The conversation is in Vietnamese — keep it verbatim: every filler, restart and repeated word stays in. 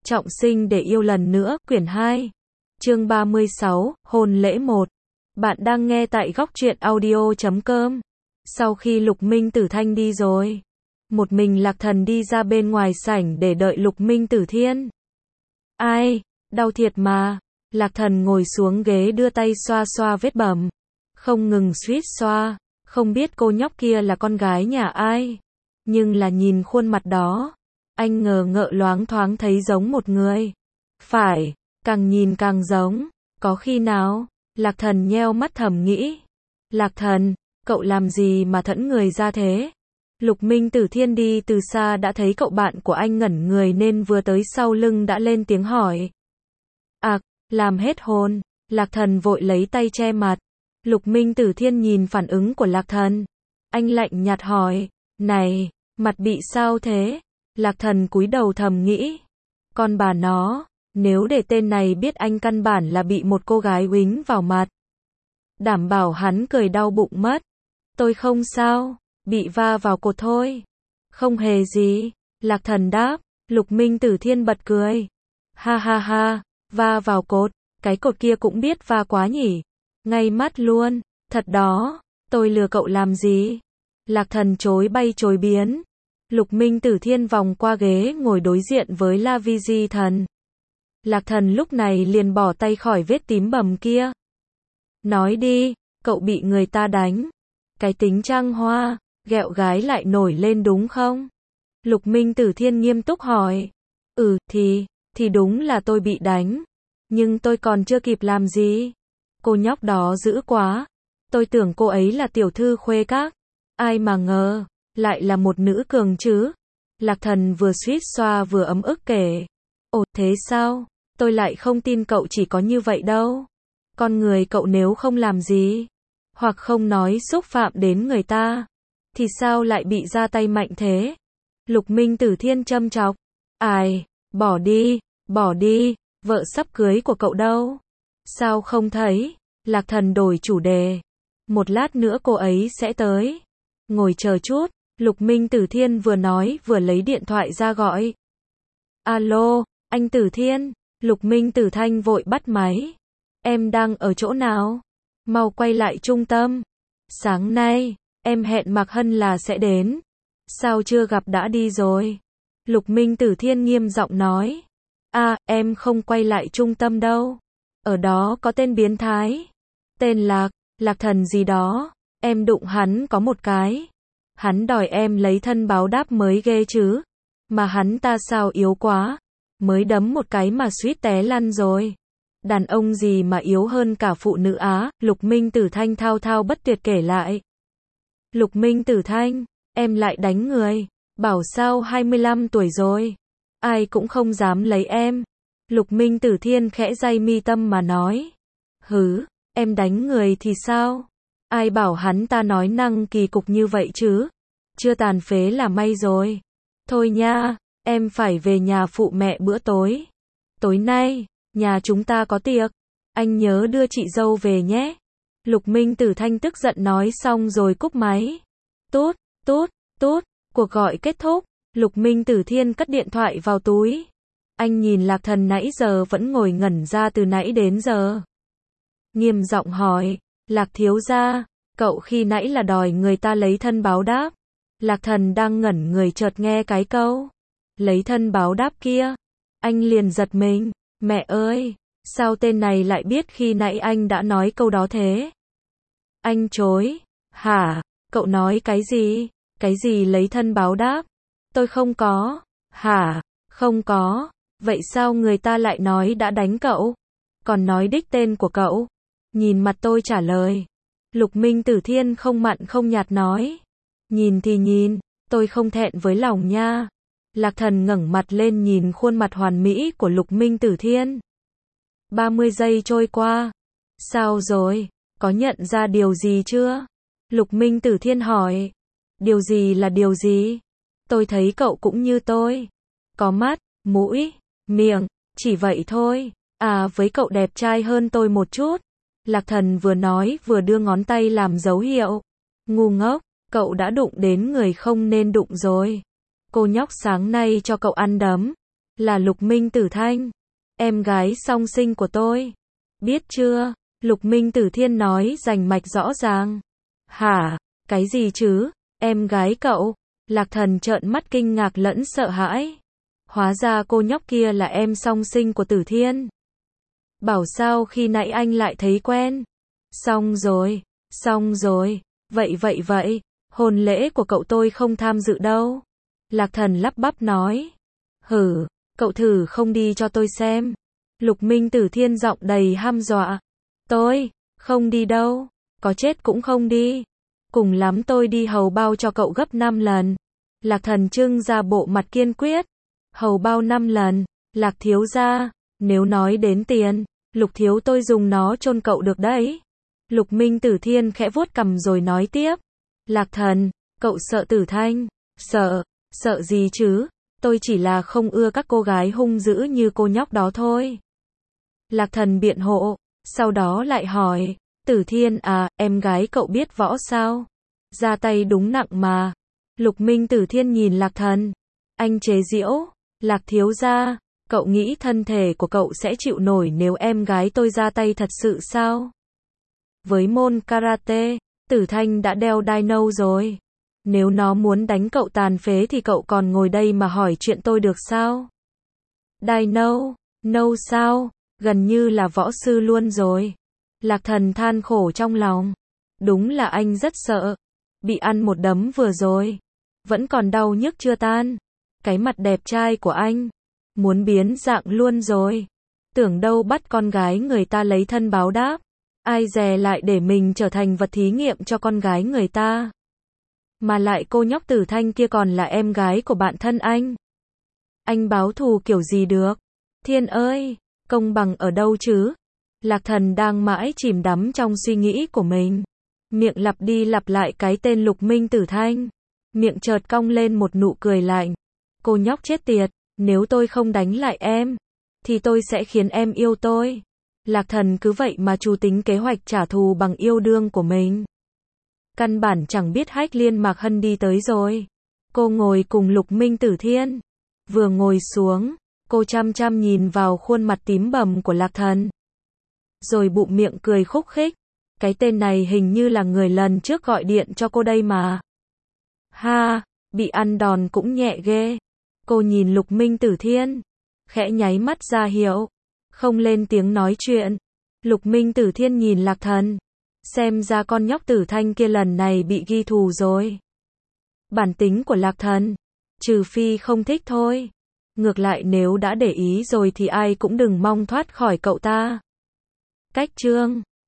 Trọng sinh để yêu lần nữa, quyển hai. Chương ba mươi sáu, hôn lễ một. Bạn đang nghe tại góc truyện audio chấm com. Sau khi Lục Minh Tử Thanh đi rồi, một mình Lạc Thần đi ra bên ngoài sảnh để đợi Lục Minh Tử Thiên. Ai, đau thiệt mà. Lạc Thần ngồi xuống ghế đưa tay xoa xoa vết bầm, không ngừng suýt xoa, không biết cô nhóc kia là con gái nhà ai, nhưng là nhìn khuôn mặt đó, anh ngờ ngợ loáng thoáng thấy giống một người. Phải, càng nhìn càng giống, có khi nào? Lạc Thần nheo mắt thầm nghĩ. Lạc Thần, cậu làm gì mà thẫn người ra thế? Lục Minh Tử Thiên đi từ xa đã thấy cậu bạn của anh ngẩn người nên vừa tới sau lưng đã lên tiếng hỏi. À, làm hết hồn. Lạc Thần vội lấy tay che mặt. Lục Minh Tử Thiên nhìn phản ứng của Lạc Thần, anh lạnh nhạt hỏi, này, mặt bị sao thế? Lạc Thần cúi đầu thầm nghĩ, con bà nó, nếu để tên này biết anh căn bản là bị một cô gái uýnh vào mặt, đảm bảo hắn cười đau bụng mất. Tôi không sao, bị va vào cột thôi. Không hề gì, Lạc Thần đáp. Lục Minh Tử Thiên bật cười. Ha ha ha, va vào cột, cái cột kia cũng biết va quá nhỉ. Ngay mắt luôn, thật đó, tôi lừa cậu làm gì? Lạc Thần chối bay chối biến. Lục Minh Tử Thiên vòng qua ghế ngồi đối diện với La Vi Di Thần. Lạc Thần lúc này liền bỏ tay khỏi vết tím bầm kia. Nói đi, cậu bị người ta đánh. Cái tính trăng hoa, ghẹo gái lại nổi lên đúng không? Lục Minh Tử Thiên nghiêm túc hỏi. Ừ, thì, thì đúng là tôi bị đánh. Nhưng tôi còn chưa kịp làm gì. Cô nhóc đó dữ quá. Tôi tưởng cô ấy là tiểu thư khuê các. Ai mà ngờ, lại là một nữ cường chứ. Lạc Thần vừa suýt xoa vừa ấm ức kể. Ồ, thế sao? Tôi lại không tin cậu chỉ có như vậy đâu. Con người cậu nếu không làm gì, hoặc không nói xúc phạm đến người ta, thì sao lại bị ra tay mạnh thế? Lục Minh Tử Thiên châm chọc. Ai, bỏ đi, bỏ đi, vợ sắp cưới của cậu đâu? Sao không thấy? Lạc Thần đổi chủ đề. Một lát nữa cô ấy sẽ tới. Ngồi chờ chút. Lục Minh Tử Thiên vừa nói vừa lấy điện thoại ra gọi. Alo, anh Tử Thiên. Lục Minh Tử Thanh vội bắt máy. Em đang ở chỗ nào? Mau quay lại trung tâm. Sáng nay, em hẹn Mạc Hân là sẽ đến. Sao chưa gặp đã đi rồi? Lục Minh Tử Thiên nghiêm giọng nói. À, em không quay lại trung tâm đâu. Ở đó có tên biến thái. Tên Lạc, Lạc Thần gì đó. Em đụng hắn có một cái. Hắn đòi em lấy thân báo đáp mới ghê chứ. Mà hắn ta sao yếu quá. Mới đấm một cái mà suýt té lăn rồi. Đàn ông gì mà yếu hơn cả phụ nữ Á. Lục Minh Tử Thanh thao thao bất tuyệt kể lại. Lục Minh Tử Thanh, em lại đánh người. Bảo sao hai mươi lăm tuổi rồi. Ai cũng không dám lấy em. Lục Minh Tử Thiên khẽ day mi tâm mà nói. Hứ, em đánh người thì sao? Ai bảo hắn ta nói năng kỳ cục như vậy chứ? Chưa tàn phế là may rồi. Thôi nha, em phải về nhà phụ mẹ bữa tối. Tối nay, nhà chúng ta có tiệc. Anh nhớ đưa chị dâu về nhé. Lục Minh Tử Thanh tức giận nói xong rồi cúp máy. Tút, tút, tút, cuộc gọi kết thúc. Lục Minh Tử Thiên cất điện thoại vào túi. Anh nhìn Lạc Thần nãy giờ vẫn ngồi ngẩn ra từ nãy đến giờ. Nghiêm giọng hỏi, Lạc thiếu gia, cậu khi nãy là đòi người ta lấy thân báo đáp. Lạc Thần đang ngẩn người chợt nghe cái câu lấy thân báo đáp kia. Anh liền giật mình, mẹ ơi, sao tên này lại biết khi nãy anh đã nói câu đó thế? Anh chối, hả, cậu nói cái gì? Cái gì lấy thân báo đáp? Tôi không có, hả, không có, vậy sao người ta lại nói đã đánh cậu? Còn nói đích tên của cậu? Nhìn mặt tôi trả lời. Lục Minh Tử Thiên không mặn không nhạt nói. Nhìn thì nhìn, tôi không thẹn với lòng nha. Lạc Thần ngẩng mặt lên nhìn khuôn mặt hoàn mỹ của Lục Minh Tử Thiên. ba mươi giây trôi qua. Sao rồi? Có nhận ra điều gì chưa? Lục Minh Tử Thiên hỏi. Điều gì là điều gì? Tôi thấy cậu cũng như tôi. Có mắt, mũi, miệng, chỉ vậy thôi. À, với cậu đẹp trai hơn tôi một chút. Lạc Thần vừa nói vừa đưa ngón tay làm dấu hiệu. Ngu ngốc, cậu đã đụng đến người không nên đụng rồi. Cô nhóc sáng nay cho cậu ăn đấm. là Lục Minh Tử Thanh, em gái song sinh của tôi. Biết chưa? Lục Minh Tử Thiên nói rành mạch rõ ràng. Hả? Cái gì chứ? Em gái cậu? Lạc Thần trợn mắt kinh ngạc lẫn sợ hãi. Hóa ra cô nhóc kia là em song sinh của Tử Thiên. Bảo sao khi nãy anh lại thấy quen. Xong rồi, xong rồi, vậy vậy vậy, hôn lễ của cậu tôi không tham dự đâu. Lạc Thần lắp bắp nói. Hử, cậu thử không đi cho tôi xem. Lục Minh Tử Thiên giọng đầy hăm dọa. Tôi, không đi đâu, có chết cũng không đi. Cùng lắm tôi đi hầu bao cho cậu gấp năm lần. Lạc Thần trưng ra bộ mặt kiên quyết. Hầu bao năm lần, Lạc thiếu gia, nếu nói đến tiền, Lục thiếu tôi dùng nó chôn cậu được đấy. Lục Minh Tử Thiên khẽ vuốt cằm rồi nói tiếp. Lạc Thần, cậu sợ Tử Thanh? Sợ, sợ gì chứ? Tôi chỉ là không ưa các cô gái hung dữ như cô nhóc đó thôi. Lạc Thần biện hộ, sau đó lại hỏi. Tử Thiên à, em gái cậu biết võ sao? Ra tay đúng nặng mà. Lục Minh Tử Thiên nhìn Lạc Thần. Anh chế giễu. Lạc thiếu gia, cậu nghĩ thân thể của cậu sẽ chịu nổi nếu em gái tôi ra tay thật sự sao? Với môn karate, Tử Thanh đã đeo đai nâu rồi. Nếu nó muốn đánh cậu tàn phế thì cậu còn ngồi đây mà hỏi chuyện tôi được sao? Đai nâu, nâu sao? Gần như là võ sư luôn rồi. Lạc Thần than khổ trong lòng. Đúng là anh rất sợ. Bị ăn một đấm vừa rồi. Vẫn còn đau nhức chưa tan. Cái mặt đẹp trai của anh. Muốn biến dạng luôn rồi. Tưởng đâu bắt con gái người ta lấy thân báo đáp. Ai dè lại để mình trở thành vật thí nghiệm cho con gái người ta. Mà lại cô nhóc Tử Thanh kia còn là em gái của bạn thân anh. Anh báo thù kiểu gì được? Thiên ơi, công bằng ở đâu chứ? Lạc Thần đang mãi chìm đắm trong suy nghĩ của mình. Miệng lặp đi lặp lại cái tên Lục Minh Tử Thanh. Miệng chợt cong lên một nụ cười lạnh. Cô nhóc chết tiệt, nếu tôi không đánh lại em, thì tôi sẽ khiến em yêu tôi. Lạc Thần cứ vậy mà chủ tính kế hoạch trả thù bằng yêu đương của mình. Căn bản chẳng biết Hách Liên Mạc Hân đi tới rồi. Cô ngồi cùng Lục Minh Tử Thiên. Vừa ngồi xuống, cô chăm chăm nhìn vào khuôn mặt tím bầm của Lạc Thần. Rồi bụng miệng cười khúc khích. Cái tên này hình như là người lần trước gọi điện cho cô đây mà. Ha, bị ăn đòn cũng nhẹ ghê. Cô nhìn Lục Minh Tử Thiên, khẽ nháy mắt ra hiệu, không lên tiếng nói chuyện. Lục Minh Tử Thiên nhìn Lạc Thần, xem ra con nhóc Tử Thanh kia lần này bị ghi thù rồi. Bản tính của Lạc Thần, trừ phi không thích thôi. Ngược lại nếu đã để ý rồi thì ai cũng đừng mong thoát khỏi cậu ta. Cách chương